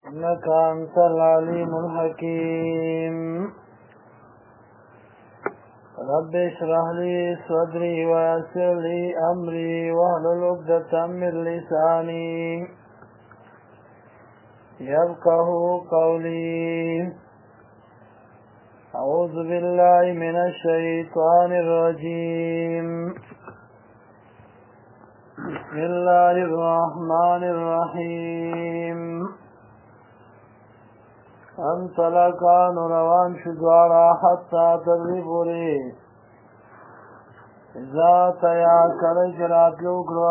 إنك أنت العليم الحكيم. رب اشرح لي صدري ويسر لي أمري واحلل عقدة من لساني يفقهوا قولي. أعوذ بالله من الشيطان الرجيم. بسم الله الرحمن الرحيم. انطلقا روان شدوارا حتى تدري إذا تيا كرجرات لوكرو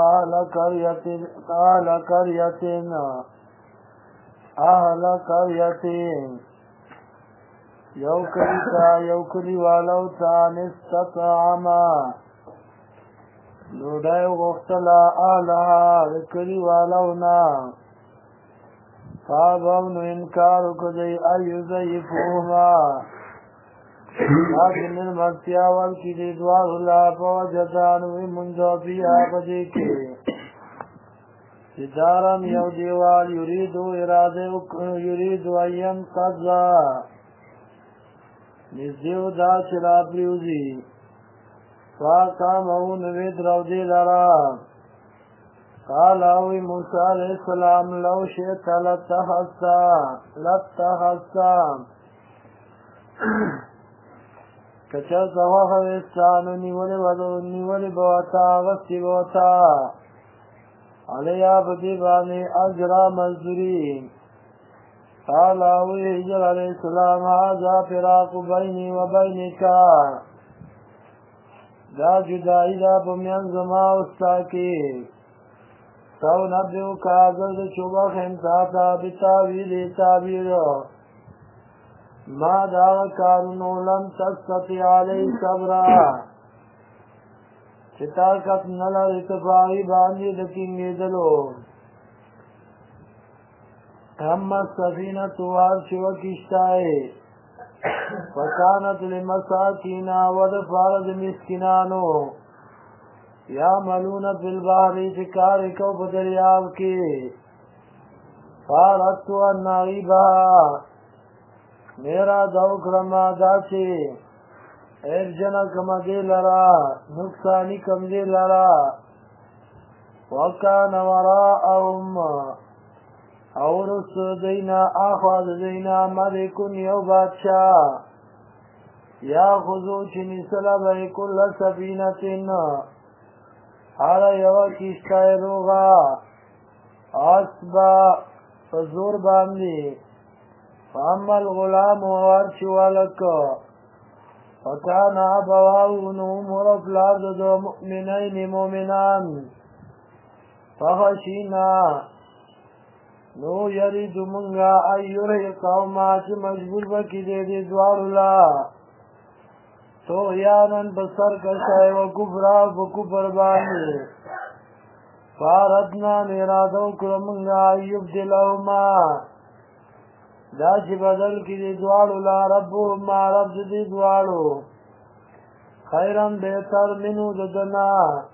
أهل قرية يوكلي ولو تان استطعما لودای غختلا آلها ذکری والونا فابونو انکارو کدی ایو ضعیفوهما لیکن المرسیاوال کی دی دوار اللہ پوجدانوی منجوبی آبدی کے سدارم یو دیوال یریدو این قضا نزدیو دا چلا پریوزی فاقامون وید رو دی لرا قال اوی موسیٰ علیہ السلام لو شیط لتخصا کچر زواخ ویستانو نیولی بوتا غصی بوتا علیہ بدی بانی اجرا مزدوری قال اوی حجر علیہ السلام هذا فراق بینی و بینکا دا جدائی دا بمیان زما استاکی تو نبیو کازد چوبخ انتاتا بتاویل تابیر ما دا کارونو لم تستطی علی صبرا چتاکت نلر اتفاقی باندی دکنگی دلو اما السفینة وارشو کشتائی فکانت لمساکین ودفارد مسکنانو یعملون فی البحر چکارکو بدریاب کی فاردتو ان نغیبها میرا دوکرما داچی ارجنا کم دی لرا نقصانی کم دی لرا وکان وراءهم اورس دینا آخواد دینا ملکن یو بادشاہ یا خضو چنی سلبه کل سفینتن حال یو کشتای روغا اسبا فزور باندی فاما الغلام ورشوالک فکان ابواونو مرفلاد دو مؤمنین مومنان فخشینا نو یرید منگا ایوری قوما چی مجبور بکی دی دوارلا طغیانن بسر کشای و کفرا بکفر بانی فاردنا نیرادو کرمنگا ایوب دلهما دا چی بدل کی دی دوارلا ربهما رب دی دوارو خیرم بہتر منو ددنا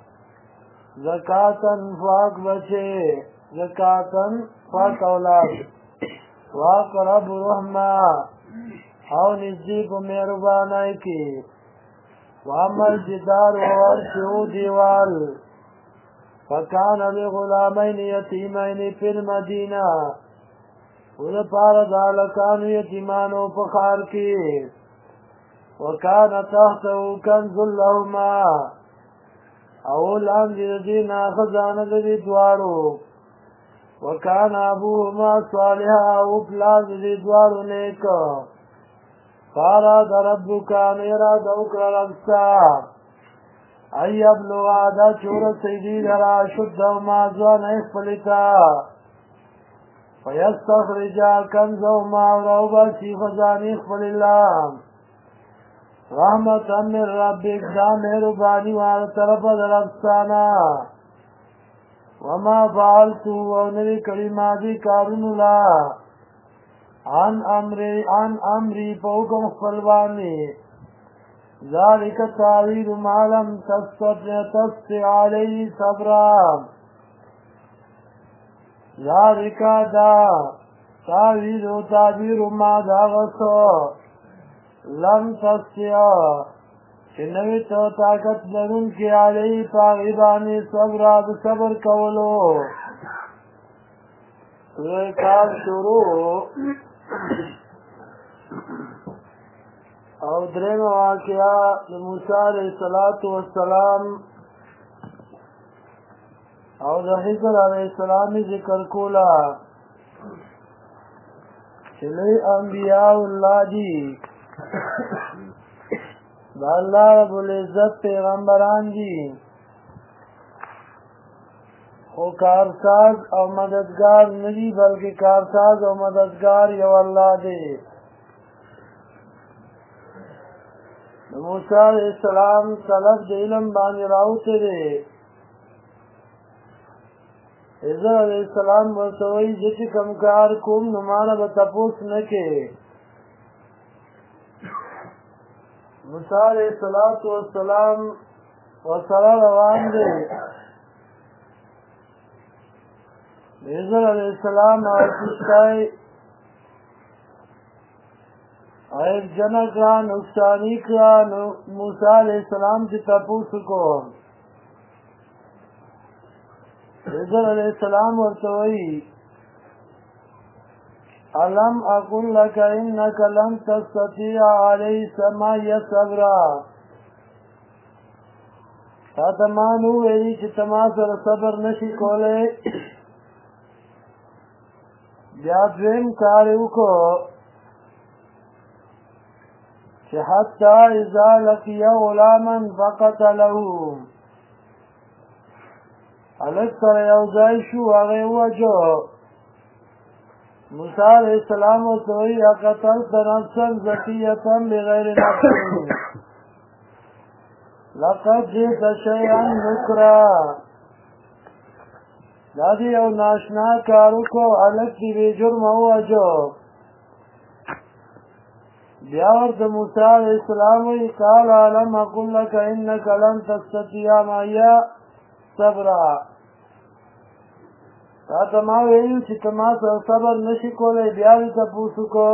زکاتن فاق بچے زکاتن فاق اولاد واقرب رحمہ او نزدیک مہربانائی کی وعمل جدار وورشو دیوال فکان لغلامین یتیمین فی المدینہ ودپار دالکانو یتیمانو پخار کی وکان تحتو کنز لهما اول اندی دینا خزانه دی دوارو وکان ابوهما صالحا او پلاز دی دوارو نیکا فاراد ربکا میرا دوکر ربسا ای ابلغا دا چور سیدی لرا شدو مازوان اخفلتا فیستخرجا کنزو ماورو باسی خزانی اخفل اللہ رحمتا من ربک دا مہربانی وار طرف در ربسانا وما فعلتو ونری کلمہ دی کارون اللہ عن امری پوکم خلوانی ذالک تعویل ما لم تستطع علیہ صبرا ذالک دا تعویض و تعبیر ما داغسو لم تستیا چې نوی تو طاقت لرون کی علی پاغیبانی صبر صبر کولو کار شروع او دریم واقعا د موسی علیہ السلام او د خضر علیہ السلام ذکر کولا چې لوی انبیاء الله دي دا الله رب العزت پیغمبران دي خو کارساز او مددگار ندی بلکې کارساز او مددگار یو الله دی موسی علیہ السلام طلب د علم باندې راوته دی خضر علیہ السلام ورته وایي زه چې کوم کار کوم نو مانه به تپوس نه کې موسی علیہ السلام ورسره روان دی خضر علیہ السلام پوښتای ایک جنا کا نقصانی کا موسی علیہ السلام سے تپوس کو خضر علیہ السلام ورتوئی علم اقول لك انك لن تستطيع علي سماي صبرا تاتمانو وی چې تما سره صبر نشي کولای بیا دویم کار وکړو چې حتی اذا لقي غلاما فقتله هلک سره یو ځای شو هغه ووجه موسی علیہ السلام ورته وایي اقتلت نفسا زکیة بغیر نفس لقد جئت شیئا نکرا دا دې یو ناشنا کار وکړو هلک دې بې جرمه ووجه بیا ورته موسی علیہ السلام وایي قال الم اقل لك انك لن تستطيع معي صبرا تا ته ما ویل چې ته ما سره صبر نشي کولی بیا دې تپوس وکړو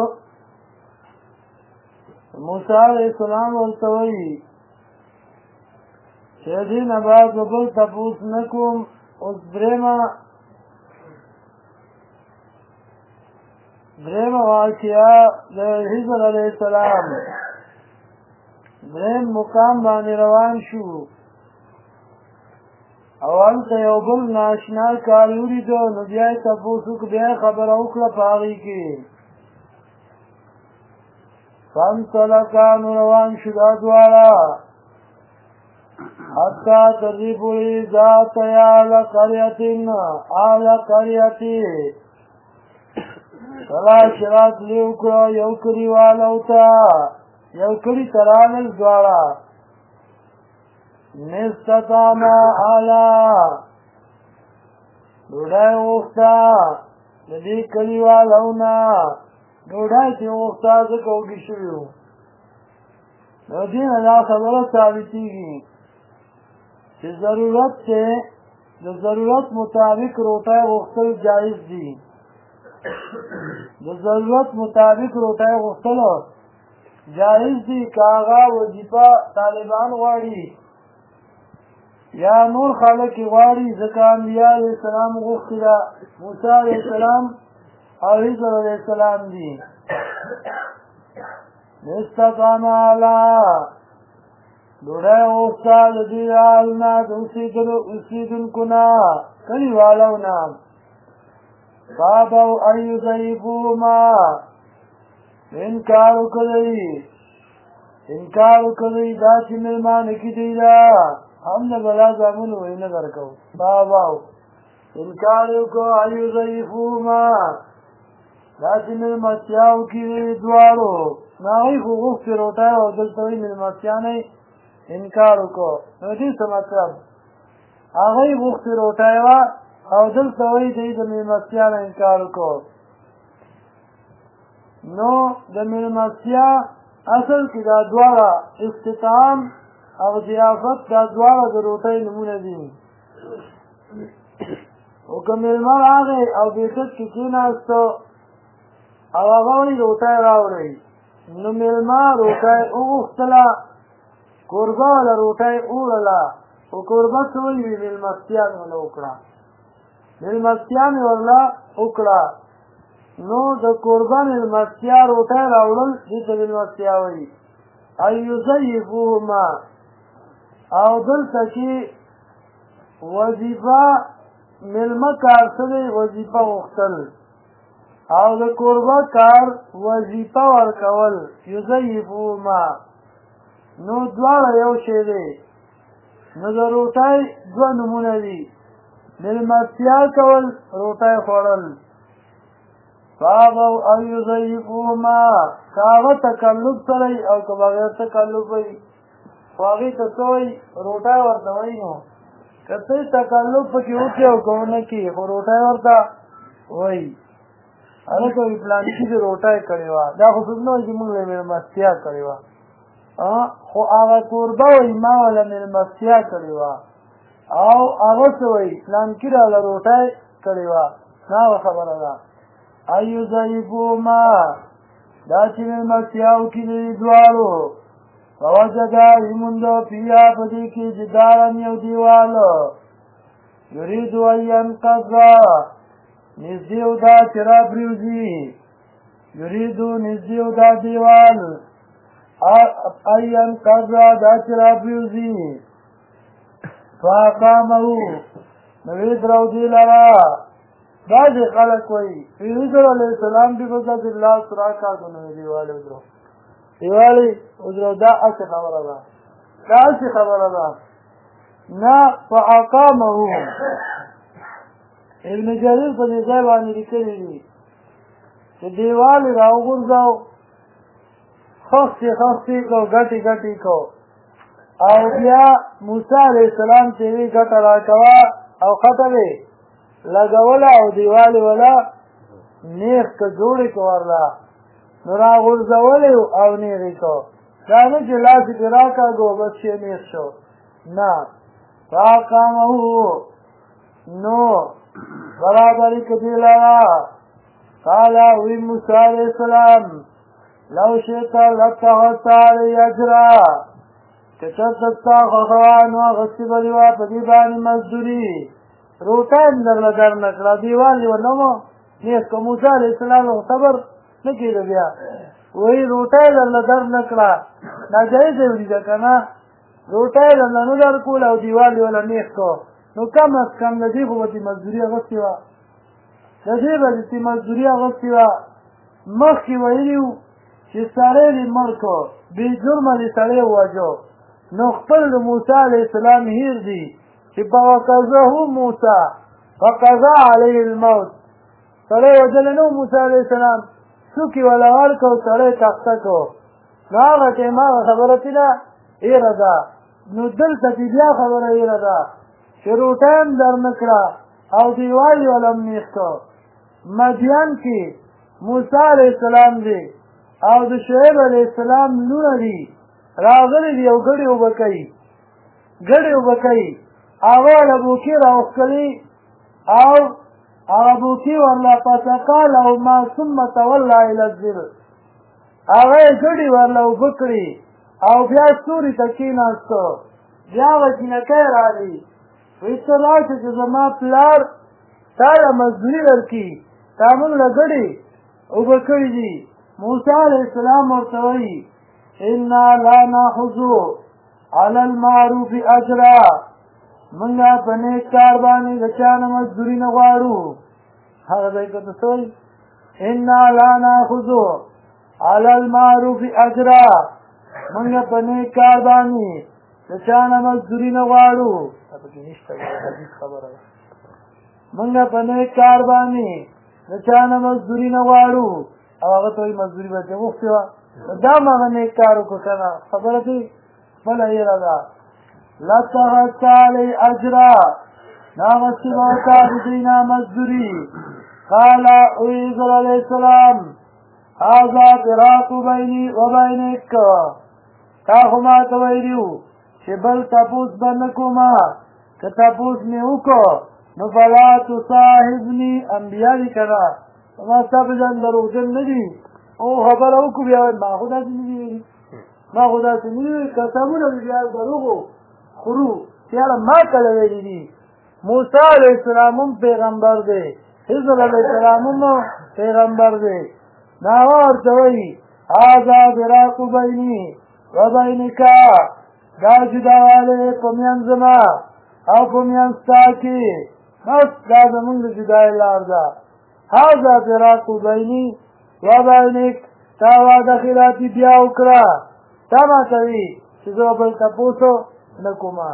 موسی علیہ السلام ورته وایي چې دې نه بعد بل تپوس نه کوم اوس درېمه واقعه د خضر علیہ السلام درېم مقام باندې روان شو او هلته یو بل ناشنا کار ولیدو نو بیا یې تپوس وکړو بیا یې خبره وکړه په هغې کې فانطلقا نو روان شو دا دواړه حتی تر دې پورې ذاتیا اهل قریتې کله چې راتلې وکړه یو کلیوالو ته یو کلي ته رانل دواړه نستطعما اهلا ډوډۍ وغوښته د دې کلیوالو نه ډوډۍ چې وغوښته ځکه وږي شوي وو نو دې نه دا خبره ثابتېږي چې ضرورت دی د ضرورت مطابق روټۍ غوښتل جایز دي د ضرورت مطابق روټۍ غوښتلو جایز دي که هغه وظیفه طالبان غواړي یا نور خلک غواړي ځکه انبیاء علیه السلام غوښتي ده موسی علیه السلام او خضر علیه السلام دي استقامه علی ډوډۍ وغوښته د دوی حال نه د اوسېدونکو نه کلیوالو نه فابوا ان یضیفوهما انکار وکړی دا چې مېلمانه کې دی ده هم د بلا زامن وی نه درکو باباو انکار وکړو ان یضیفوهما دا چې مېلمستیاو کې دواړو نو هغوی خو غوښتې روټۍ او دلته وایي مېلمستیا نه انکار وکړو نو دې څه مطلب هغوی غوښتې روټۍ وه او دلته وایي دوی د مېلمستیا نه انکار وکړو نو د مېلمستیا اصل کې دا دواړه اختتام او ضیافت دا دواړه د روټۍ نومونه دي او که مېلمه راغی او بېټک کې کېناستو او هغه ونې روټۍ راوړئ. نو مېلمه روټۍ وغوښتله، کوربه والا روټۍ ووړله، خو کوربه څه ویلي مېلمستیا مې ورله وکړه، مېلمستیا مې ورله وکړه. نو د کوربه مېلمستیا روټۍ راوړل دې ته مېلمستیا وایي. ان یضیفوهما، او دلته کې وظیفه مېلمه کار څه دی؟ وظیفه غوښتل، او د کوربه کار وظیفه ورکول. یضیفوهما نو دواړه یو شی دی. نو د روټۍ دوه نومونه دي، مېلمستیا کول، روټۍ خوړل. فابوا ان یضیفوهما، که هغه تکلف سره او که بغیر تکلف وي، خو هغې ته څه وایي؟ روټۍ ورته وایي. نو که څه تکلف پکې وکړي او که ونه کړي، خو روټۍ ورته وایي. هلکه وایي پلانکي دې روټۍ کړې وه، دا خو څوک نه وایي چې موږ له مېلمستیا کړې وه، خو هغه کوربه وایي ما وله مېلمستیا کړې وه، او هغه څه وایي پلانکي راله روټۍ کړې وه. دا هغه خبره ده. ان یضیفوهما، دا چې مېلمستیا وکړي د دې دواړو. فوجدا ویموندو فیها، په دې کې جدارا یو دیوال. یریدو ان ینقضا، نږدې و دا چې راپرېوځي، یریدو نږدې و دا دیوال ان ینقضا، دا چې راپرېوځي. فاقامه، نو ویې درو دې لره. بعضې خلک وایي پیغمبر علیه السلام بفضل الله سره کار کنه دیواله ودرو، دیواله ودرو. دا هسې خبره ده، دا هسې خبره ده نه. فاقامه ابن جریر په دې ځای باندې لیکلي دي چې دیوالې راوغورځاو، خښتې خښتې کو، ګټې ګټې کو، او بیا موسی علیه السلام چې وی ګټه راکوه او خطه وې لګوله او دیوالې وله نیغ که جوړې که ورله، نو راغورځولې او نیغ یې کو. دا نه چې لاس یې پرې راکاږو بس شی نیغ شو، نه. فاقامه، نو برابرې که دې لره. قال وی موسی علیه السلام لو شئت لاتخذت علیه اجرا، که چېرته ستا خوښه وه نو اخیستې به دې وه په دې باندې مزدوري. روټۍ هم درله در نه کړه، دیوال یې ونه مو نیغ که. موسی علیه السلام صبر نه کېده، بیا وایي روټۍ درله در نه کړه، ناجایزه یې ولیده که نه، روټۍ درله نه در کول او دیوال یې وله نیغ کو، نو کم از کم د دې خو به دې مزدوري اخیستې وه، د دې به دې مزدوري اخیستې وه. مخکې ویلي وو چې سړی دې مړ کړو، بې جرمه دې سړی ووژو، نو خپل د موسی علیه السلام هیر دي چې فوکزه موسی فقضا علیه الموت، سړی وژلی نه و موسی علیه السلام، څوک یې وله ورکړو، سړی تخته کړو. نو هغه ټایم هغه خبره چې ده هېره ده. نو دلته چې بیا خبره هېره ده چې روټۍ هم در نه کړه او دیوال یې وله هم نیغ کړو. مدین کې موسی علیه السلام دی او د شعیب علیه السلام لونه دي، راغلي دي او ګډې اوبه کوي، ګډې اوبه کوي. هغه له بوکي راوښکلي او هغه بوکي ورله فسقا لهما ثم تولى الى الظل، هغه یې ګډې ورله اوبه کړي او بیا ستوري ته کېناستو. بیا هغه چینکی راغی، وایي ته لاړ شه چې زما پلار تا له مزدوري درکړي، تا موږ له ګډې اوبه کړي دي. موسی علیه السلام ورته وایي انا لا ناخذ علی المعروف اجرا، منګه په نیک کار باندې د چا نه مزدوري نه غواړو. هغه ځای کې ته څه وایي؟ انا لا ناخذ علی المعروف اجرا، منګه په نیک کار باندې د چا نه مزدوري نه غواړو. پکې نشته حدیث خبره ده، منګه په نیک کار باندې د چا نه مزدوري نه غواړو. او هغه ته وایي مزدوري به دې غوښتې وه، دا هم هغه نیک کار وکړو که نه، خبره دې بله هېره ده. لاتخذت علیه اجرا، ناغستې به تا د دوی نه مزدوري. قال عیسی علیه السلام هذا فراق بیني و بینک، تا خو ما ته ویلي وو چې بل تپوس به نه کومه، که تپوس مې وکړو نو فلا تصاحبني، انبیا دي که نه، ما ستا په ځان دروغجن نه دي او خبره وکړو بیا ما خو داسې نه دي ویلي ما خو داسې نه دي ویلي قسمونه مې بیا دروغو خورو چې یاره ما کله ویلي دي موسی علیه السلام هم پیغمبر دی خضر علیه السلام هم پیغمبر دی نو هغه ورته وایي هذا فراق بیني و بینک دا جداوالی په میان زما او په میان ستا کې بس دا زمونږ د جدایۍ لار ده هذا فراق بیني و بینک تا واده خلافي بیا وکړه تا ماته وي چې زه بل تپوس نه کومه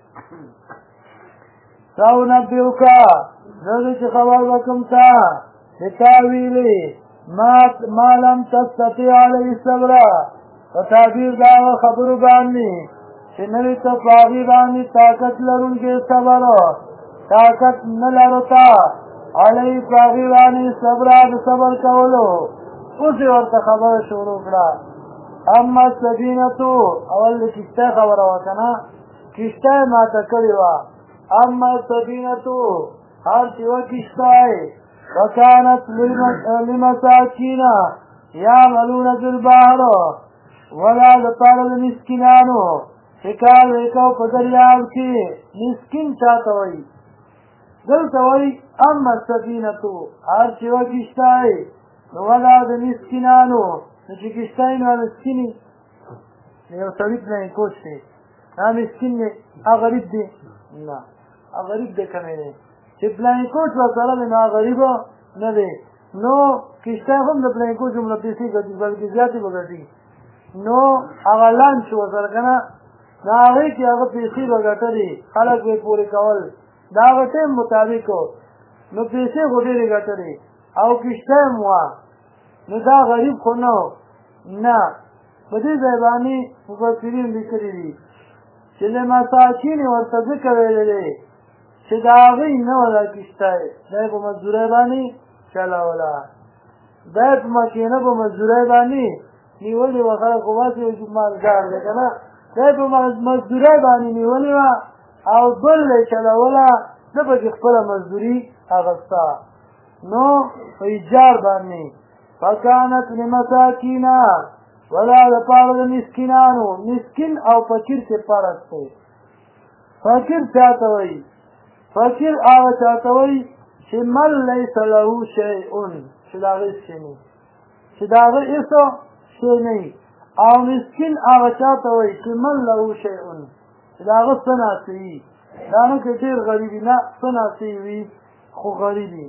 سأنبئك زه چې خبر وکړم تا بتاویلې ما لم تستطع علیه الصبر په تعبیر د هغه خبرو باندې چې نه وي ته په هغې باندې طاقت لرونکی صبر طاقت نه لرو تا علیه په هغې باندې صبر د صبر کولو اوس یې ورته خبره شروع کړه اما سفینتو اول د کښتۍ خبره وه که نه کښتۍ ماته کړې وه اما سفینتو هر چې وه کښتۍ وکانت لمساکین یعملون فی البحر ولا دپاره د مسکینانو چې کار وکړو په دریاب کې مسکین چاته وایي دلته وایي اما السفینتو هر چې وه کښتۍ نو ولا د مسکینانو نو چې کښتۍ نو مسکین یو سړي پلان کوچ دی دا مسکین دی هغه غریب دی نه هغه غریب دی کمی دی چې پلان کوچ ورسره دی نو هغه غریب نه دی نو کښتۍ هم د پلان کوچ دومره پیسې ګټي بلکې زیاتې به ګټي نو هغه لانچ ورسره که نه د هغې کې هغه پیسې به ګټلې خلک به یې پورې کول د هغه ټایم مطابق نو پیسې خو ډېرې ګټلې او کښتۍ هم وه نو دا غریب خو نه نه په دې ځای باندې مفسرین لیکلي دي چې لمساکین ورته ځکه ویلی دی چې د هغې نه وه دا کښتۍ دا یې په مزدورۍ باندې چلوله دا یې په مکینه په مزدورۍ باندې نیولې وه خلک خو باسې مالدار دی که نه دا یې په مزدورۍ باندې نیولې وه او بل یې چلوله نه پکې خپله مزدوري اخسته نو په ایجار باندې فکانت لمساکین ولا دپاره د مسکینانو مسکین او فقیر کې فرق دی فقیر چاته وایي فقیر هغه چاته وایي چې من لیس له شیء چې د هغې شی نه چې د هغه هېڅ شی نه او مسکین هغه چاته وایي چې من له شیء چې د هغه څه ناڅه وي دا نه که ډېر غریبي نه څه ناڅه وي خو غریبي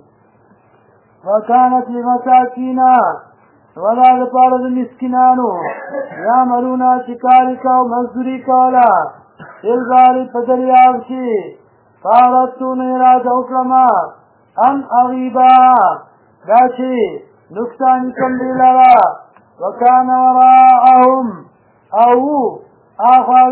وکانت لمساکین ولا دپاره د مسکینانو یعملون چې کار یې کو مزدوري کوله فی البحر په دریاب کې فاردتو نو اراده وکړمه ان اغیبا دا چې نقصان کم دی لره وکان وراءهم او آخوا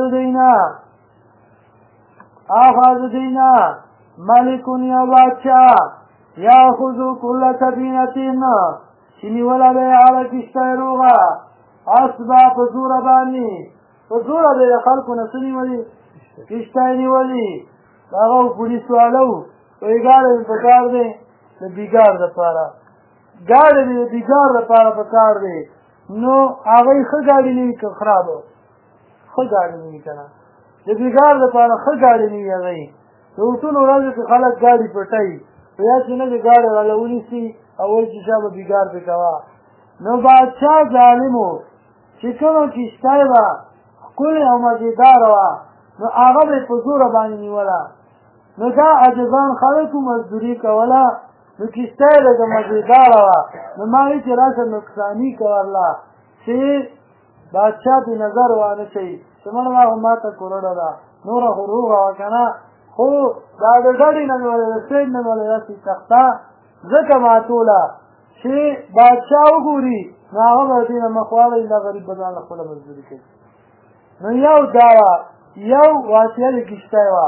د دینا ملکون یو بادشاه یاخذو کل سفینتین چې نیوله به یې هغه کښتۍ روغه اسبا په زوره باندې په زوره به یې د خلکو نه څه نیولي کښتۍ نیولي هغه پولیس والا و وایي ګاډی مې په کار دی د بیګار دپاره ګاډی مې د بیګار دپاره په کار دی نو هغه یې ښه ګاډي نه وي که خرابه ښه ګاډي نه وي که نه د بیګار دپاره ښه ګاډي نه وي هغه یې د اوسونو ورځو کې خلک ګاډي پټوي په یا چې نه د ګاډی والا ونیسي او وایي چې شا به بیګار پې کوه نو بادشاه ظالم و چې کومه کښتۍ به ښکلې او مزېداره وه نو هغه به یې په زوره باندې نیوله نو دا عجزان خلکو مزدوري کوله نو کښتۍ لږه مزېداره وه نو ما وایي چې راشه نقصاني کوه الله چې بادشاه پې نظر وانه کوي چې مړه ما خو ماته کورړه ده نوره خو روغه وه که نه خو دا د ډډې نه مې ولې د سید نه مې ولې داسې تخته ځکه ماتوله چې بادشاه وګوري نو هغه به دې نه مخ واړوي دا غریب به ځان له خپله مزدوري کوي نو یو دا وه یو واقعه د کښتۍ وه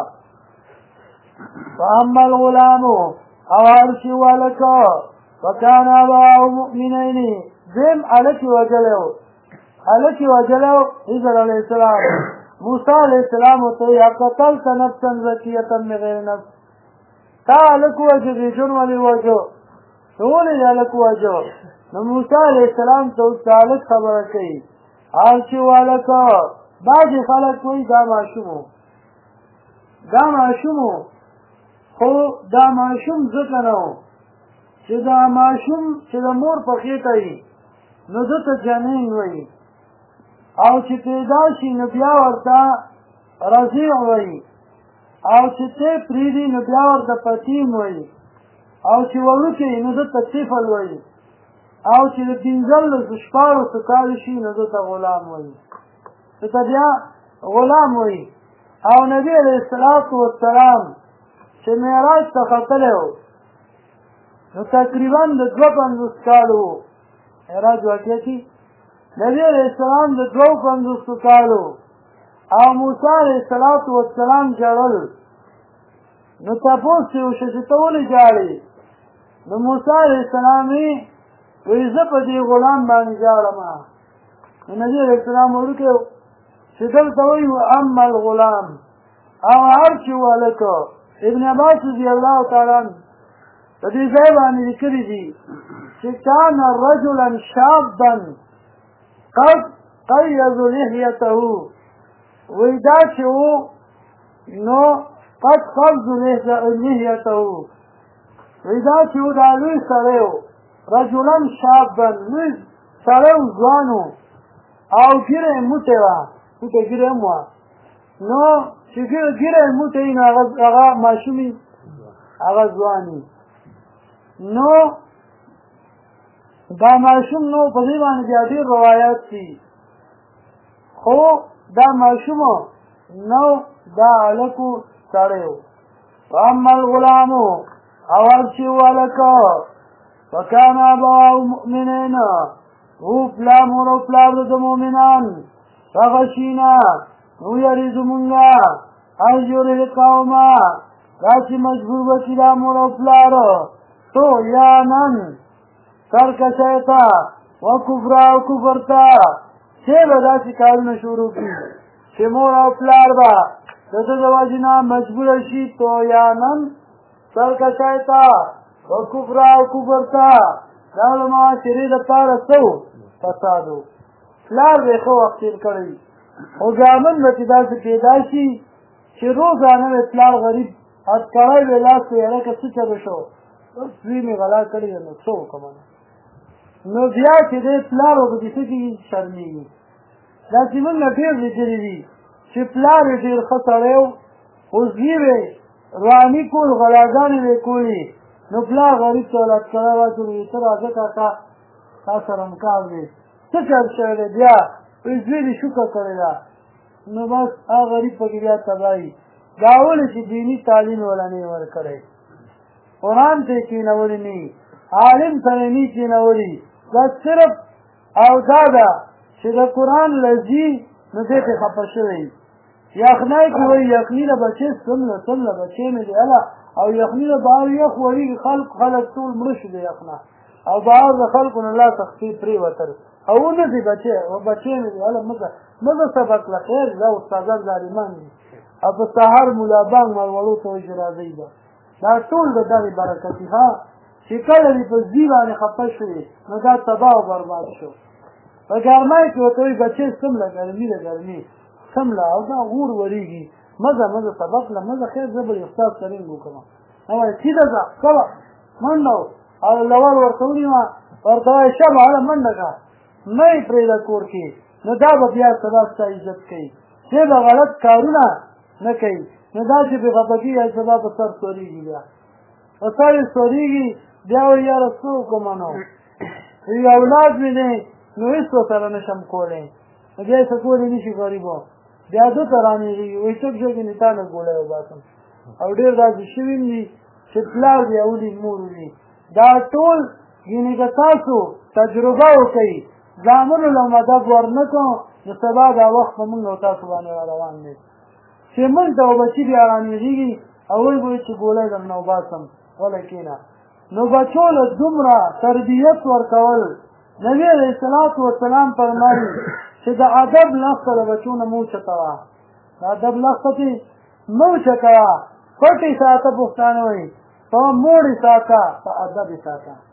فاما الغلامو او هر چې والکه وکان ابواه مؤمنین دویم هلکې وجلی و هلکې وجلی و خضر علیه السلام موسی علیه السلام ورته وایي اقتلت نفسا زکیة بغیر نفس تا هلک ووژه بېجرمه دې ووژه ولې دا هلک وواژه؟ نو موسی علیه السلام ته اوس دا هلک خبره کوي او چې هلکه بعضې خلک وایي دا ماشوم و خو دا ماشوم ځکه نه و چې دا ماشوم چې د مور په خېټه وي نو ده ته جنین وایي او چې پیدا شي نو بیا ورته رضیع وایي او چې تی پرېږدي نو بیا ورته پتیم وایي او چې وړوکی نو ده ته طفل وایي او چې د 15 شپاړسو کالو شي نو ده ته غلام وایي ده ته بیا غلام وایي او نبي علیه السلام چې معراج ته ختلی و نو تقریبا د 52 کالو و معراج واقع کي نبي علیه السلام د 52 کالو او موسی علیه السلام ژړل نو تپوس یې وشو چې ته ولې ژاړې نو موسی علیه السلام وایي زه په دې غلام باندې ژاړم نو نبي علیه السلام وړوکی و چې دلته وایي واما الغلام او هر چې هلکه ابن عباس رضی الله تعالی عنه په دې ځای باندې لیکلي دي چې کان رجلا شابا قد قید لحیته وایي دا چې و نو قد قبض لحیته وایي دا چې و دا لوی سړی و رجلا شابا لوی سړی و ځوان و او ږیره یې موټې وه موټې ږیره هم وه نو چې ږیره یې موټې وي نو هغه ماشوم وي هغه ځوان وي نو دا ماشوم نو په دې باندې بیا ډېر روایات دي خو دا ماشوم نو دا هلک سړی و واما الغلام او هر چې و هلکه فکان ابواه مؤمنین او مور او پلار د مؤمنان فغشینا نو یری زمونږه ان یرهقهما دا چې مجبور به کړي دا مور او پلار طغیانا سرکشۍ ته و کفرا او کفر ته چې به داسې کارونه شروع کړي چې مور او پلار به د ده د وجې نه مجبوره شي طغیانا سرکشۍ ته و کفرا او کفر ته دا د معاشرې دپاره څه و فساد و پلار به یې ښه وخت تېر کړی خو ګامن به چې داسې پیدا شي چې روزانه به پلار غریب هتکړی به لاس په یاره که څه چلو شو بس دوی مې غلا کړې ده نو څه وکړم نو بیا چې دی پلار به په دې څه کېږي شرمېږي داسې موږ نه ډېر لیدلي دي چې پلار یې ډېر ښه سړی و خو زوی به یې رواني کول غلاګانې به یې کولې نو پلار غریب ته هتکړی واچوي ته راځه کاکا تا سره مکار دی څه چل شوی دی بیا زوی دې شکر کړې ده نو بس هغه غریب پکې بیا تباهي دا ولې چې دیني تعلیم ولا نه یې ورکړی قرآن ته یې کېنولي نه عالم سره نه یې کېنولي دا صرف او دا ده چې د قرآن لذي نو دې پې خفه شوی یخنۍ کې وایي یخني له بچې څومره بچې مې دی هله او یخني له بهر یخ وریږي خلک ټول مړه شو د یخنه او بهر د خلکو نه لا تخفي پرېوتل او نه دي بچې مې دي هله مزه سبق له خیر دا استادان ظالمان دي او په سهار ملا بانګ مروړو ته وایي چې راځئ به دا ټول د دغې برکت دي ها چې کله دې په زوی باندې خفه شوې نو دا تباه او برباد شو په ګرمۍ کې ورته وایي بچې څومره ګرمي څومره او دا غور وریږي مزه سبق له مزه خیر زه به استاد کریم وکړم نو وایي سیده ځه کوه منډه او لور ورته ونیوه ورته وایي شبه هله منډه کړه مه یې پرېږده کور کې نو دا به بیا سبا ستا عزت کوي چې به غلط کارونه نه کوي نو داسې پرې خفه کېږي سبا په سر سورېږي بیا په سر یې سورېږي بیا وایي یاره څه وکړمه نو وایي اولاد مې دی نو هېڅ ورسره نه شم کولی نو بیا یې څه کولی نه شي غریبو بیا ده ته رانېږي وایي څوک شو کې نه تا نه ګولی وباسم او ډېر داسې شوي هم دي چې پلار دې اولي مور ولي دا ټول یعنې که تاسو تجربه وکئ زامنو له مدد ورنه کړو نو سبا دا وخت په موږ او تاسو باندې روان دی چې موږ ته بچي بیا رانېږي او وایي به چې ګولی درنه وباسم غلی کښېنه نو بچو له دومره تربیت ورکول نبي علیه السلام فرمایي چې د ادب لښته د بچو نه مه اوچتوه د ادب لښته کې مه اوچتوه پټې ساته پښتانه وایي په موړې ساته په ادب یې ساته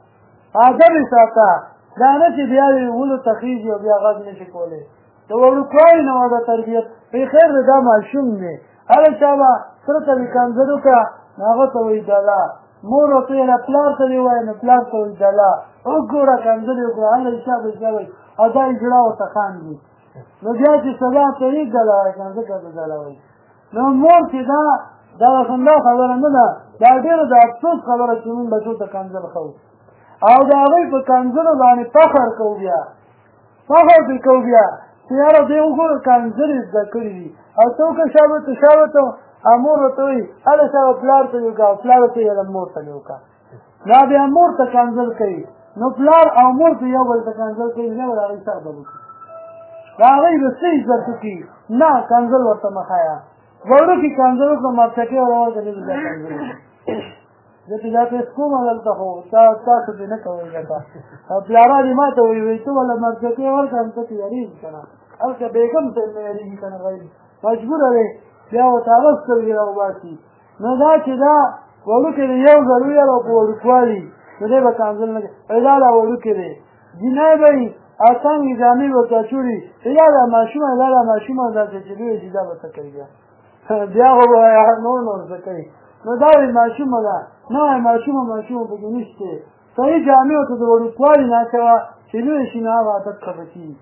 ادب یې ساته دا نه چې بیا یې ولو تخیږي او بیا غږ نه شي کولی د وړوکوالي نه د تربیت خیر دی دا ماشوم دی هله چا به سره ته وي کنځل وکړه نو هغه ته وایي دله مور ورته ویله پلار ته دې وایي نو پلار ته وایي دله وګوره کنځل یې وکړه هله حساب حساب او دا یې زړه ورته خاندي نو بیا چې سبا ته یې دله وایي که ځکه ته دله وایي نو مور چې دا خندا خبره نه ده دا ډېره د افسوس خبره چې مونږ بچو ته کنځل کوو او د هغوی په کنځلو باندې فخر کوو بیا فخر پرې کوو بیا چې یاره دی وګوره کنځلې زده کړي دي او ته وکړه شابته او مور ورته وایي هله شابه پلار ته یې وکړه او پلار ورته یې مور ته یې وکړه دا بیا مور ته کنځل کوي نو پلار او مور ته یو بل ته کنځل کوي بیا به د هغوی سر بل وکړي د هغوی به څه عزت وکړي نه کنځل ورته مه ښایه وړوکي کنځل وکړه مرچکې ور ورته نه بیا کنځل وکړي زه چې دا پیس کومه دلته خو تاسو دې نه کوئ لکه پلارا دې ما ته وایي ته وله مرچکې ورکړه ته تیارېږي که نه هلته بېګم ته نه یارېږي که نه غیر مجبوره دی بیا ورته هغه سترګې را وباسي نو دا چې دا وړوکی دی یو ځل وویل او په وړوکوالي نو دی به کنځل نه کوي دا وړوکی دی جینۍ به وي او څنګې جامې ورته اچوړي دا ماشومه داسې چې لوی شي دا به څه کوي بیا خو به نور څه کوي نو دا وایي ماشومه ده نه وایي ماشومه پکې نشته صحیح جامې ورته د وړوکوالي نه اچوه چې لوی شي نو هغه عادت خفه کېږي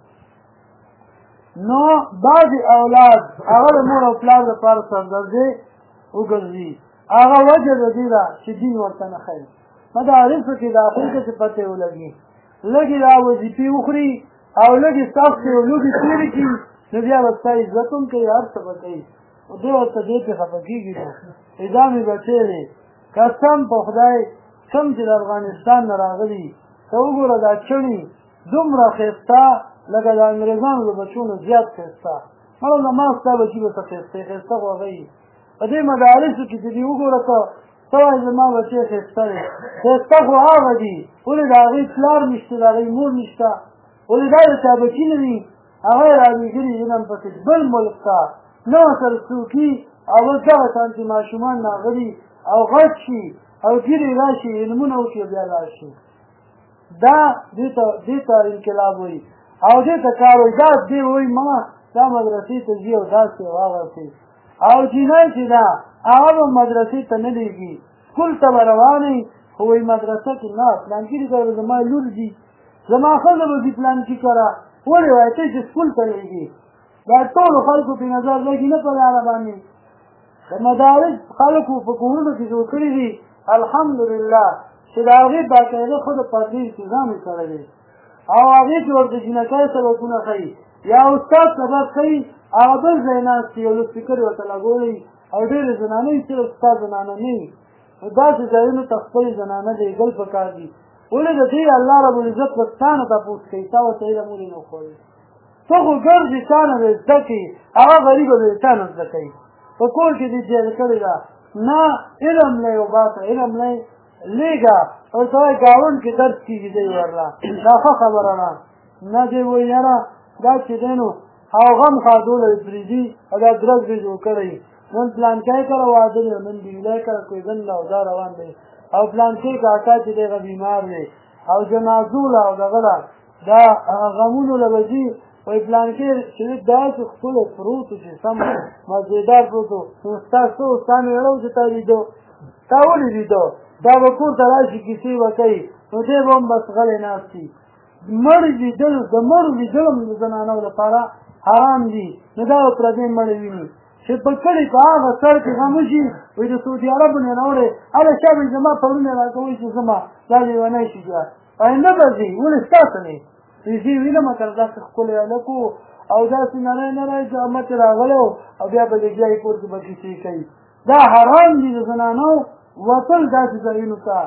نو بعضې اولاد هغه د مور او پلار دپاره سردردې وګرځي هغه وجه د دې ده چې دین ورته نه ښایي مدارسو کې داخل که چې پتې ولګي لږې دا وظیفې وخوري او لږې سختې او لوږې تېرې کړي نو بیا به ستا عزت هم کوي هر څه به کوي دی ورته دې پې خفه کېږي نو دا مې بچی دی قسم په خدای کوم چې د افغانستان نه راغلي ته وګوره دا چڼې دومره ښایسته لکه د انګریزانو د بچو نه زیات ښایسته مړه زما ستا بچي به څه ښایسته خو هغه وي په دې مدارسو کې چې دې وګوره ته ته وایې زما بچی ښایسته دی ښایسته خو هغه دي ولې د هغوی پلار نشته د هغوی مور نشته ولې دا د چا بچي نه وي هغه یې رالېږلي دي نن پسې بل ملک ته نه ورسره څوکي او اوس دغه شان چې ماشومان راغلي او غټ شي او ګیرې راشي علمونه وکړي بیا لاړ شي دا دې ته انقلاب وایي او دې ته کار وایي دا دې وایي ما دا مدرسې ته ځي او داسې او هغسې او جینۍ چې ده هغه به مدرسې ته نه لېږي سکول ته به روانې خو وایي مدرسه کې نه پلانکي دې کره زما لور دي زما ښځه به ځي پلانکي کره ولې وایي ته چې سکول ته لېږي دا ټولو خلکو پې نظر لګي نه په لاره باندې د مدارس خلکو په کورونو کې جوړ کړي دي الحمدلله چې د هغې باقاعده خو د پردې انتظام یې کړی دی او هغې کې ورته جینکۍ سبقونه ښیي یا استاد سبق ښیي هغه بل ځای ناست وي او لوسپیکر یې ورته لګولی او ډېرې زنانه وي صرف ستا زنانه نه وي نو داسې ځایونو ته خپلې زنانه لېږل پکار دي ولې د دې الله ربالعزت به ستا نه تپوس کوي تا ورته علم ولې نه وښوړی ته خو ګرځې تا نه به زده کوي هغه غریبه به تا نه زده کوي په کور کې دې جیل کړې ده نه علم نه یې وباسه علم نه یې لېږه او ته وایي ګاونډ کې درس کېږي دی ورله دا ښه خبره ده نه دې وایي یاره دا چې دی نو او غم خاځولی پرېږدي او دا درس دې جوړ کړی نن پلانکی کره واده دی نن بیولی کره کویدن ده او دا روان دی او پلانکی کاکا چې دی هغه بیمار دی او جنازو له او دغه ده دا غمونو له به ځي وایي پلانکی چې داسې ښکلی پروت و چې سم مزېدار پروت و نو ستا څه و ستا مې وړه و چې تا لیدو تا ولې لیدو دا به کور ته راشي کیسې به کوي نو دی به هم بس غلی ناست وي مړ لیدل د مړو لیدل هم د زنانو لپاره حرام دي نو دا به پردۍ مړې ویني چې په کلي په هغه سر کې غم وشي وایي د سعودي عربو نه راوړی هله چا به زما پرونه راکوئ چې زما دا لیونی شي بیا وایي نه به ځي ولې ستاسو نه زه وینم که داسې ښکلی هلک و او داسې نری نری زحمت راغلی او بیا به لګیا یې کور کې به کیسې کوي دا حرام دي د زنانو وتل داسې ځایونو ته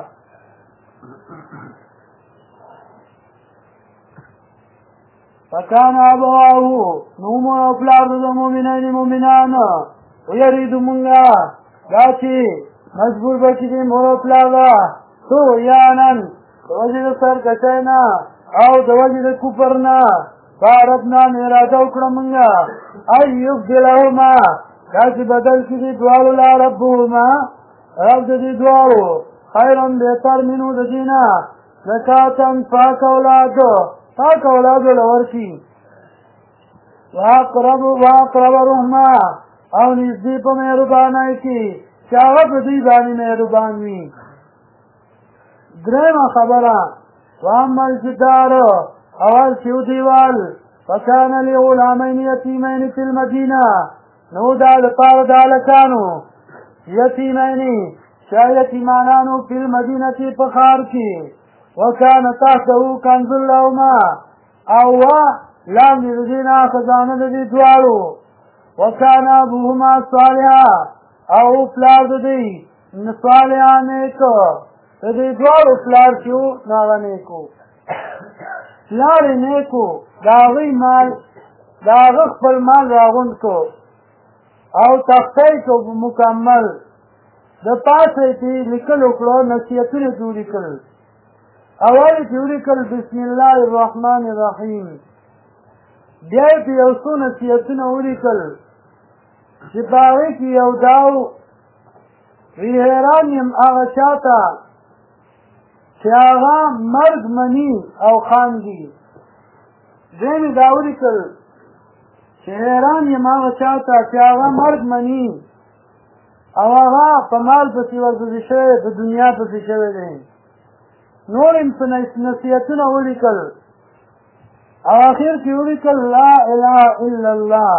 فکان ابواه نو مور او پلار د مؤمنان ویریدو مونږه دا چې مجبور به کړي مور او پلار طغیانا د وجې د سرکشۍ نه او د وجې د کفر نه فاردنا مې اراده وکړه مونږه ان یبدلهما دا چې بدل کړي دواړو لا ربهما رب د دې دواړو خیرا بهتر منو د دې نه زکاتن پاک اولادو لورکی واقرب رحمه او نزدی پا مهربانای کی چاوه پا دی بانی مهربان وی درم خبره واما الجدار اول چیو دیوال فکان لی غلامین یتیمین فی المدینه نو دالپار دالکانو یتیمین شا یتیمانانو فی المدینه پخار کی وکان تحته کنز لهما او لام لدينا خزانه لدي دوارو وكان ابوهما صالحا او فلار لدي صالحا نیکو لدي دوارو فلار کیو ناغا نیکو فلار نیکو داغی مال داغ خپل مال راغند کو او تختی کو مکمل د پاسه تی لیکل وکړو نصیحتونه جوړی کړل اول جوړی کړل بسم الله الرحمن الرحیم بیا په یو څو نصیحتونه ولیکل چې په هغې کې یو داو وی حیران یم هغه چاته چې هغه مرګ مني او خاندي دویم یې دا ولیکل چې حیران یم هغه چاته چې هغه مرګ مني او هغه په مال پسې ورپسې شوی په دنیا پسې شوی دی نور یې په نصیحتونه ولیکل او آخر کی ولیکل لا اله الا الله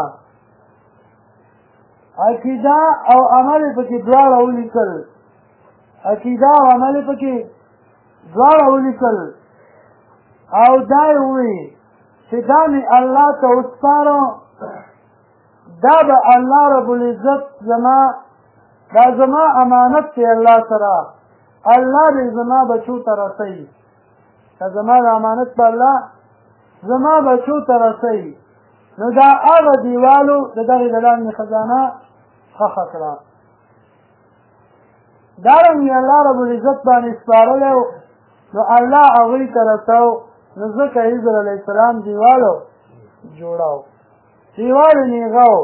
عقیده او عمل پکې دواړه ولیکل عقیده او عمل پکې دواړه ولیکل او دا یې ووایي چې دا مې الله ته وسپارو دا به الله رب العزت دا زما امانت دی الله سره الله دې زما بچو ته رسوي دا زما د امانت په الله زما بچو ته رسوي نو دا هغه دیوالو د دغې د لاندې خزانه ښخه کړه دارنګې الله رب العزت باندې سپارلی نو الله هغوی ته رسو نو ځکه حضر علیه السلام دیوالو جوړو دیوالو نیغه و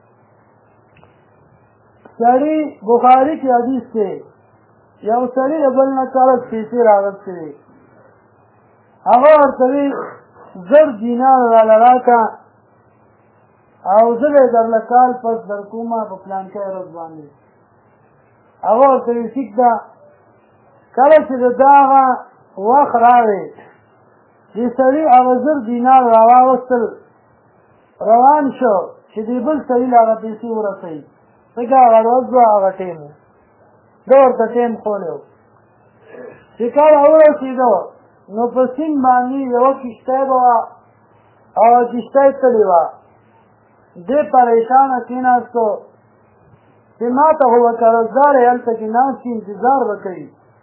سړي بخاري کې حدیث دی یو سړي د بل نه چاړه پیسې راغستې وي هغه ورته وي 1000 دینار راله راکړه او زه به یې درله کال پس درکومه په پلانکۍ ورځ باندې هغه ورته وي ټیک ده کله چې د ده هغه وخت راغی دې سړي هغه 1000 دینار راواوستل روان شو چې دې بل سړي له هغه پیسې ورسوي ځکه هغه ورځ وه هغه ټیم و ده ورته ټیم خولی و چې کله ورسېده نو په سیند باندې یوه کښتۍ به وه او کښتۍ تلې وه دې پریشانه کېناستو چې ما ته خو به قرضدار یې هلته کې ناست انتظار به کوي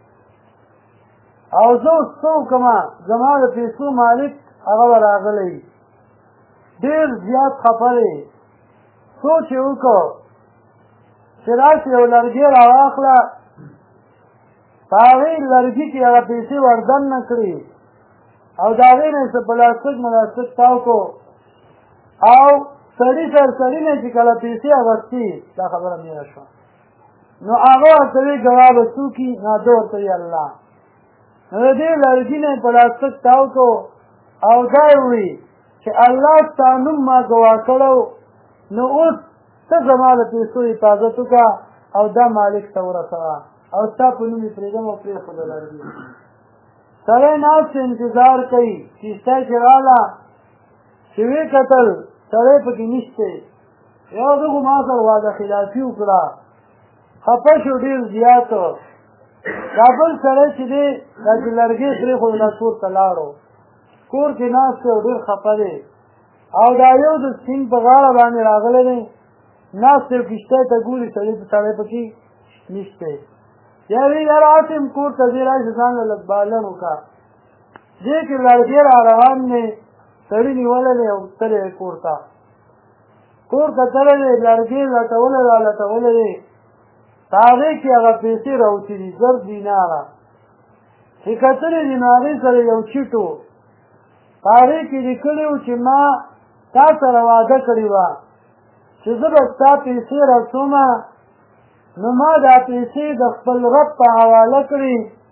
او زه اوس څه وکړمه زما د پیسو مالک هغه به راغلی ډېر زیات خفه دی سوچ یې وکړو چې راشي یو لرګی راواخله په هغې لرګي کې هغه پیسې وردننه کړي او د هغې نه یې څه پلاستیک تاو کړو او سړي سړي نه چې کله پیسې اخېستې دا خبره مېره شوه نو هغه ورته وایي ګواه به څوک وي نو ده ورته وایي الله نو د دې لرګي نه یې پلاستیک تاو کړو او دا یې وایي چې الله ستا نوم ما ګواه کړی نو اوس ته زما د پیسو حفاظت وکړه او دا مالک ته ورسوه او ستا په نوم یې پرېږدم او پرېښوده لرګي سړی ناست انتظار کوي کښتۍ چې راغله چې ویې کتل سړی پکې نشته یو ده خو ما سره وعده خلافي وکړه خفه شو ډېر زیات دا بل سړی چې دی دا چې لرګی پرېښودله کور ته لاړو کور کې ناست دی او ډېر خفه دی او دا یو د سیند په غاړه باندې راغلی دی ناست دی کښتۍ ته ګوري سړی پکې نشته یا وی یاره هسې م کور ته ځې راشي ځان له لږ بالن وکړه دې کې لرګی را روان دی سړي نیولی دی او تللی دی کور ته تللی دی لرګی لټولی دی په هغې کې هغه پیسې راوتي دي 1000 دیناره چې کتلې دي نو هغې سره یو چیټ و په هغې کې لیکلي وو چې ما تا سره وعده کړې وه چې زه به ستا پیسې رسومه نو ما دا پیسې د خپل رب په حواله کړي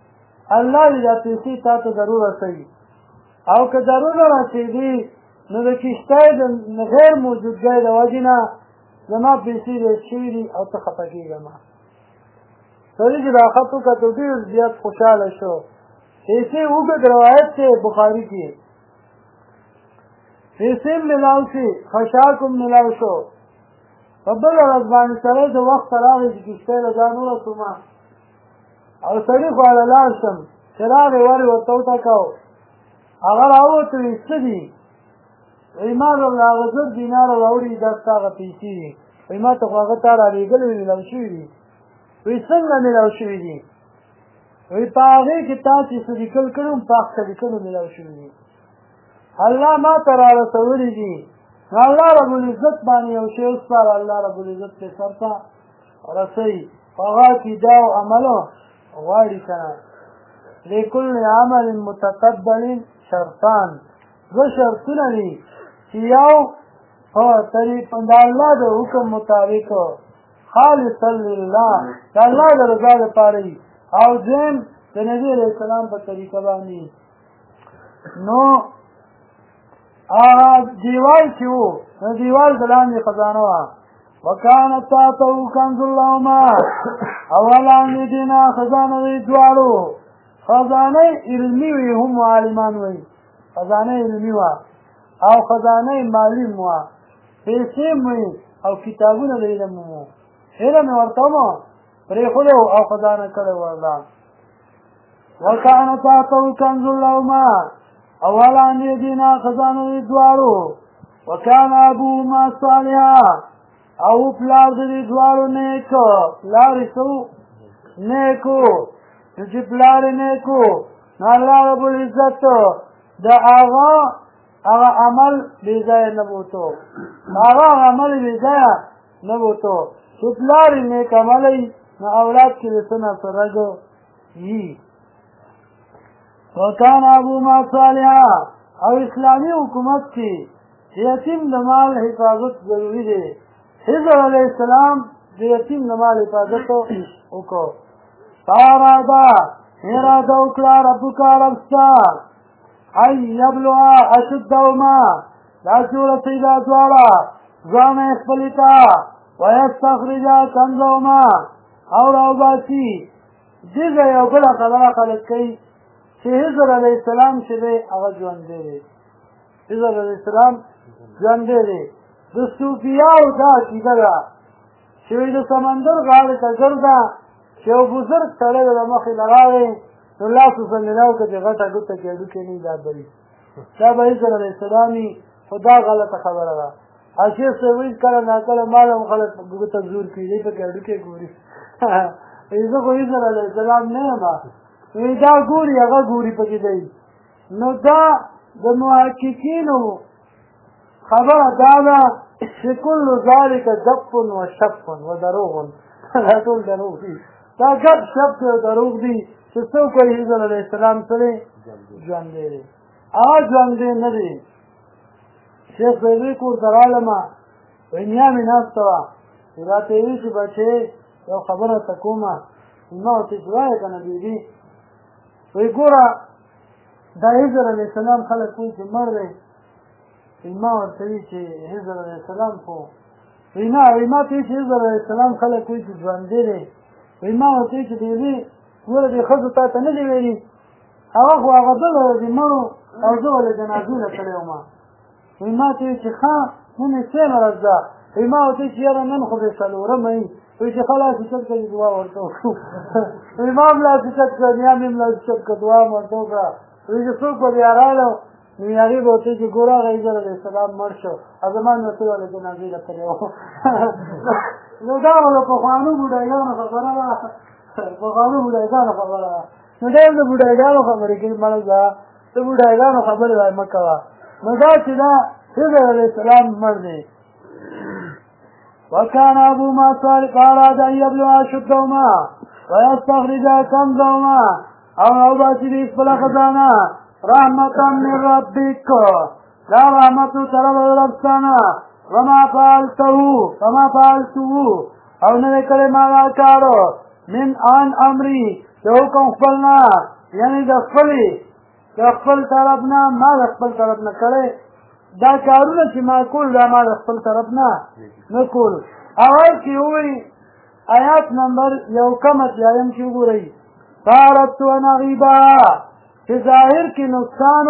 الله دې دا پیسې تا ته ضرور رسوي او که ضرور نه رسېدي نو د کښتۍ د غیر موجودګۍ د وجې نه زما پیسې ډېر شوي دي او ته خفه کېږه ما سړي چې دا خط وکتو ډېر زیات خوشحاله شو پیسې اوږد روایت دی بخاري کې پیسې ملاو شي خشاک هم ملاو شو په بله ورځ باندې سړی د وخت راغی چې کښتۍ له ځان ورسومه او سړي خو هله لاړ شم چې راغی ور یې ورته وټکاو هغه راووت وایي څه دي وایي ما درله هغه 10 دیناره راوړي دا ستا هغه پیسې دي وایي ما ته خو هغه تا رالېږلي وي میلاو شوي دي وایي څنګه میلاو شوي دي وایي په هغې کې تا چې څه لیکل کړي وم په هغه لیکنو میلاو شوي دي الله ما ته را رسولي دي نو الله ربالعزت باندې یو شی وسپاره الله ربالعزت پرې سر ته رسوي په هغه عقیده او عملو غواړي که نه لکل عمل متقبل شرطان 2 شرطونه دي چې یو د الله د حکم مطابق خالصا لله د الله د رضا لپاره وي او دویم د نبي علیه السلام په طریقه باندې نو دیوال چې و نو دیوال د لاندې خزانه وه وکانت تحته کنز لهما او لاندې دې نه خزانه وي دواړو خزانه علمي وي هم عالمان وي خزانه علمي وه او خزانه مالي هم وه پیسې هم وي او کتابونه د علم هم وو علم یې ورته ومه پرېښودی او خزانه کړی ورله وکانت تحته کنز لهما او لاندې دې نه خزانه وي دواړو وکان ابوهما صالحا او پلار دې دواړو نیک پلار یې څه نیکو نو چې پلار یې نیکو نو الله ربالعزت د هغه عمل بې ځایه نه بوتو هغه عمل بې ځایه نه بوتو چې پلار یې نیک عملی نو اولاد کې د څه نه څه رګ وي وکان ابوهما صالحا او اسلامي حکومت کې یتیم د مال حفاظت ضروري دی حضر علیه السلام د یتیم د مال حفاظت وکړو فاراده وکړه ربک رب ستا ان یبلغا اشدهما دا چې ورسوي دا دواړه ځوانه یې خپلې ته ویستخرجا کنزهما او راوباسي دغه یو بله خبره خلک کوي چې حضر علیه السلام چې دی هغه ژوندی دی حضر علیه السلام ژوندی دی د صوفیاو دا عقیده ده چې د سمندر غاړې ته ګرځه چې یو بزرګ سړی به د مخې نه راغی نو لاس ورسره میلاو کړه چې غټه ګوته کې هډوکې نه وي دا به وي دا به حضر علیه السلام وي خو دا غلطه خبره ده او شیخ صاحب وایي کله ناکله مال هم خلک په ګوته زور کوي دی پکې هډوکې ګوري زه خو حضر علیه السلام نه یم وایي دا ګوري هغه ګوري پکې دی نو دا د محققینو خبره دا ده چې کل ذلک ګپ و شپ و دروغ دا ټول دروغ دي دا ګپ شپ دی او دروغ دي چې څوک وایي حضر علیه السلام سره ژوندی دی هغه ژوندی نه دی شیخ صاحبي کور ته رالمه وایي نیا مې ناسته وه راته یې وایي چې بچې یو خبره ته کومه ما ورته چې وایه که نه بېبي وایي ګوره دا حضر علیه السلام خلک وایي چې مړ دی ما ورته وایي چې حضر علیه السلام خو وایي نه وایي ما ته وایي چې حضر علیه السلام خلک وایي چې ژوندی دی وایي ما ورته وایي چې بېبي ګوره دې ښځو تا ته نه دي ویلي هغه خو هغه بله ورځې مړو او زه ولې جنازې له کړی وم وایي ما ته وایي چې ښه نن یې څېمه ورځ ده وایي ما ورته وایي چې یاره نن خو دې څلورمه وي وایي چې ښه لاس اوچت کړه دعا ورته وکړو وایي ما هم لاس اوچت کړه نیا مې هم لاس اوچت کړه دعا مې ورته وکړه وایي چې څوک به بیا راغلو نو هغې به ورته وایي چې ګوره هغه حضر علیه السلام مړ شو او زما نو ته ولې جنازې له کړی وو نو دا به د پخوانو بوډاګانو خبره ده پخوانو بوډاګانو خبره ده نو ډېر د بوډاګانو خبرې کوي مړه ده د بوډاګانو خبرې وایي مه کوه نو دا چې دا حضر علیه السلام مړ دی وکان ابوهما صالحا فاراد ان یبلغا اشدهما ویستخرجا کنزهما او راوباسي دې خپله خزانه رحمتا من ربک دا رحمتو طرف د رب ستانه وما فعلته او نه دی کړی ما دا کار من ان امري د حکم خپل نه یعنې د خپل طرف نه ما د خپل طرف نه کړی دا کارونه چې ما کول دا ما د خپل طرف نه کول. اول کې ووایي آیات نمبر 1 اتیایم کې وګورئ فاردت ان اغیبا چې ظاهر کې نقصان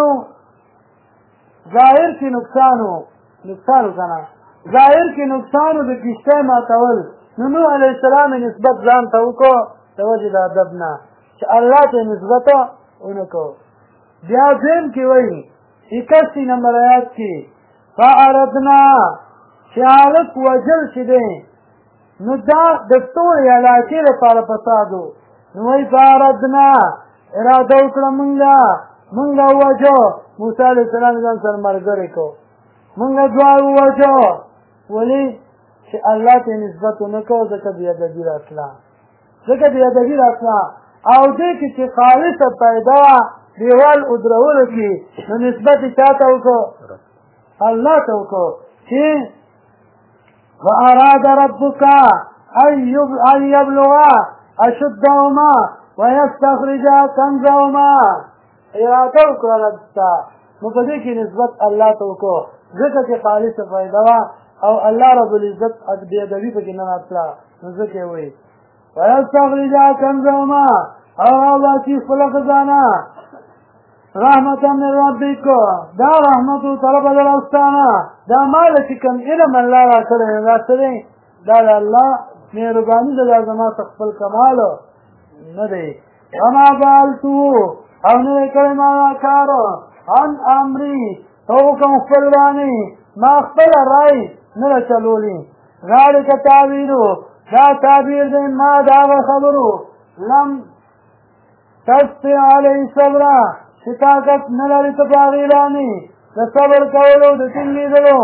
د کشتۍ ماتول نو نوح علیه السلام نسبت ځان ته وکړو د وجې د ادب نه چې الله ته نسبت ونه کړو. بیا دویم کې وایي 81 نمبر آیات کې فاردنا چې هلک وژل چې دی نو دا د ټولې علاقې لپاره فساد و. نو وایي فاردنا اراده وکړه مونږ ووجو موسی علیه السلام ځان سره ملګری کړو مونږ دواړه ووجو ولې چې الله ته نسبت ونه کړو ځکه بېادبي راتله او دې کې چې خالصه پیدا دیوال ادرولو کې نو نسبت یې چا ته وکړو الله ته وکړو چې واراد ربک ان یبلغا اشدهما ویستخرجا کنزهما اراده وکړه رب ته نو په دې کې نسبت الله ته وکړو ځکه چې خالصه پیدا وه او الله رب العزت بېادبي پکې نه راتله نو ځکه یې وایي ویستخرجا کنزهما او راوباسي خپله خزانه رحمتا من ربک دا رحمتو طلب د ربستانه دا مال چې کوم علم الله را کړی دا څه دی دا د الله مهرباني ده دا زما څه خپل کمال نه دی. وما فعلتو او نه یې کړی ما دا کار عن امري په حکم خپل باندې ما خپله رای نه ده چلولي. ذلک تعبیرو دا تعبیر دی ما د هغه خبرو لم تستطع علیه صبره چې طاقت نه لري ته په هغې باندې د صبر کولو د ټینګېدلو.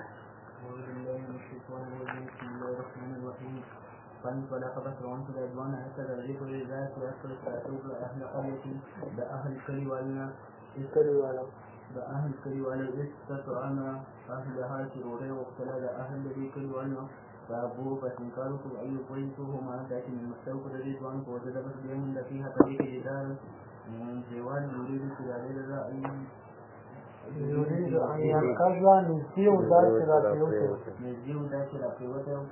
فانطلق بصرهم فليدعون حتى تغرقوا لذلك ويدخل فأتوب أهل قرية بأهل كلوانا استطعنا أهلها شرورا واختلى أهل الذي كلوانا فأبوه فاستنكاروا أن يقيسوهما لكن المستوى الرضوان فوجد بسليم فيها طريق جدار جوال يريد أن ينقض نزيو داخل قوته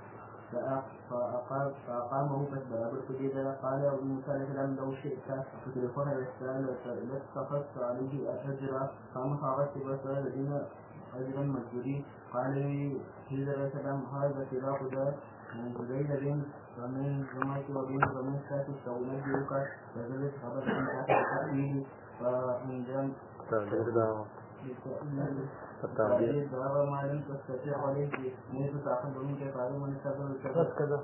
فأقامه بس برابر كجيدا. قال أبو موسى عليه السلام لو شئت تدركها الإسلام لاتخذت عليه أجرا فأما خاغت بصر الذين أجرا مجبورين. قال لي حيدر عليه السلام هذا فراق دار من جبيل بن ومن جمعة ومن ساس السولاد يوكا فزلت خبر من تحت التأويل فأنجم التعبير ضرر ما لم تستطيع عليه نيت تأخذ منك قالوا من استقبل.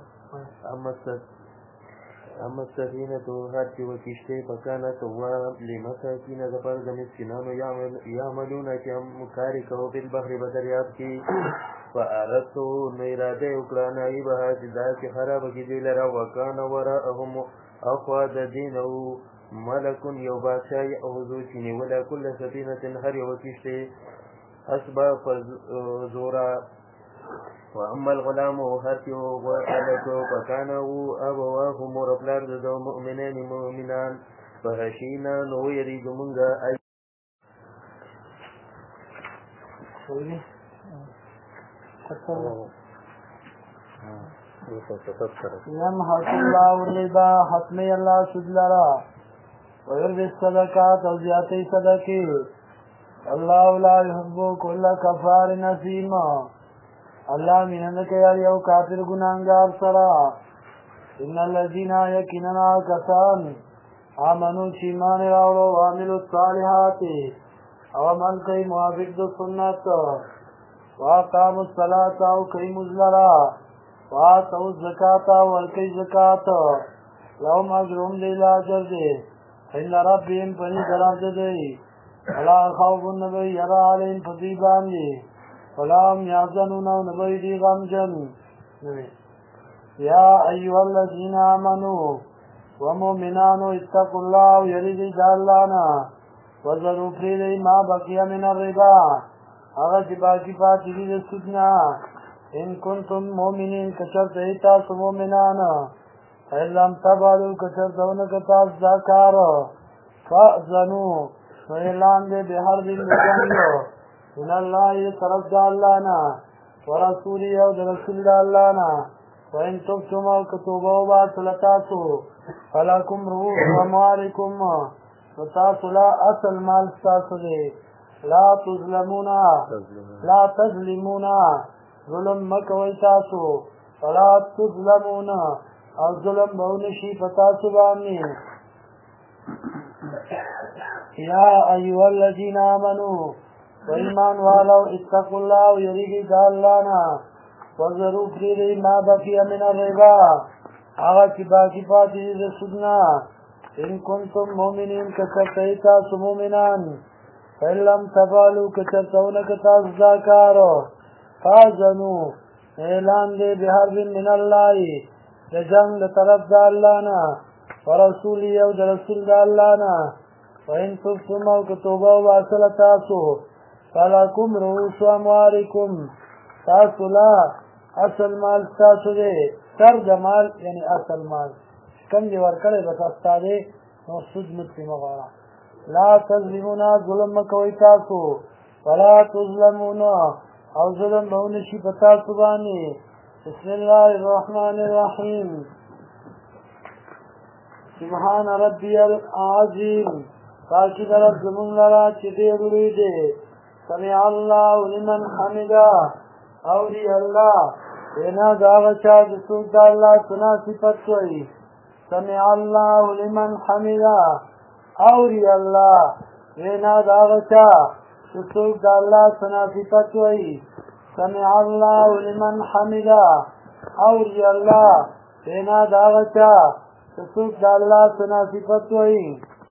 أما السفينة هاتي وكشتي فكانت لمساكين ذكر مسكنان يعملون كمكاركه في البحر بدريابكي فأردت نيرادي وكران عيبها جداك خرابك ديلرا وكان وراءهم أخواد دينه ملك يوباشا يأخذوشني ولا كل سفينة هر وكشتي أسباب زورا. وأما الغلام هاتيه وألته فكان أبواه مربلار ذو مؤمنان فهشينا نو يريد منها أي يمحق الله الربا حتمي الله سدلرا ويربي الصدقات وزياتي صدقي الله لا يحب كل كفار نسيم. الله مینه کوي یو کافر ګناهګار سره. ان الذين يكننا كسان امنوا چې ایمان راوړو او عملوا الصالحات او عمل کوي موافق د سنت واقاموا الصلاة او کوي مزلرا واتوا الزکات او ورکوي زکات لهم اجرهم لیلا اجر دی ان ربهم پنی درام دی ولا خوف النبي يرى عليهم فضيبان دی فلام يحزنون ونبيدي غمجن. يا أيها الذين آمنوا ومؤمنان اتقوا الله ويريد جعلنا وذروا فريدي ما بقي من الربا أغا باقي فاتحي للسجنا إن كنتم مؤمنين كشرت إيتاس مؤمنان فإن لم تبالوا كشرتون كتاس ذاكار فأذنوا وإعلان دے بحرب لجنگو من اللہ طرف دا اللہ نا ورسولی او دا رسول دا اللہ نا وإن تبتم او کتوبو باطلتاتو فلکم رؤوس اموالکم وتاسو لا اصل مال ستاسو دے لا تظلمون ظلم مکوی تاسو فلا تظلمون او ظلم بونشی فتاسو بانی یا ایوہ الذین آمنوا وإيمان والو اتقوا الله ويريقي دالانا وذروا فريري ما بقي من الربا آغا باقي فاتي رسولنا إن كنتم مؤمنين كترتيتا سمومنان فإن لم تفعلوا كترتون كتاز ذاكارو فازنوا اعلان دے بحرب من الله لجنگ لطرف دالانا ورسولی او درسول دالانا وإن تبتم او كتوبا واسلتاسو فلکم رؤوس اموالکم تاسو لا اصل مال تاسو دے سر د مال یعنی اصل مال کم دی ورکړی بس استا دے نو سود مت مغارا لا تظلمون ظلم مکوی تاسو ولا تظلمون او ظلم بونشی پتاسو بانی بسم الله الرحمن الرحیم سبحان ربی العظیم پاکی درد زمون لرا چی دیر لوی دے سمع اللہ لمن حمدا اوری اللہ اینا داغچا جسوک دا اللہ سنا صفت کوئی سمع اللہ لمن حمدا اوری اللہ اینا داغچا جسوک دا اللہ سنا صفت کوئی سمع اللہ لمن حمدا اوری اللہ اینا داغچا جسوک دا اللہ سنا صفت کوئی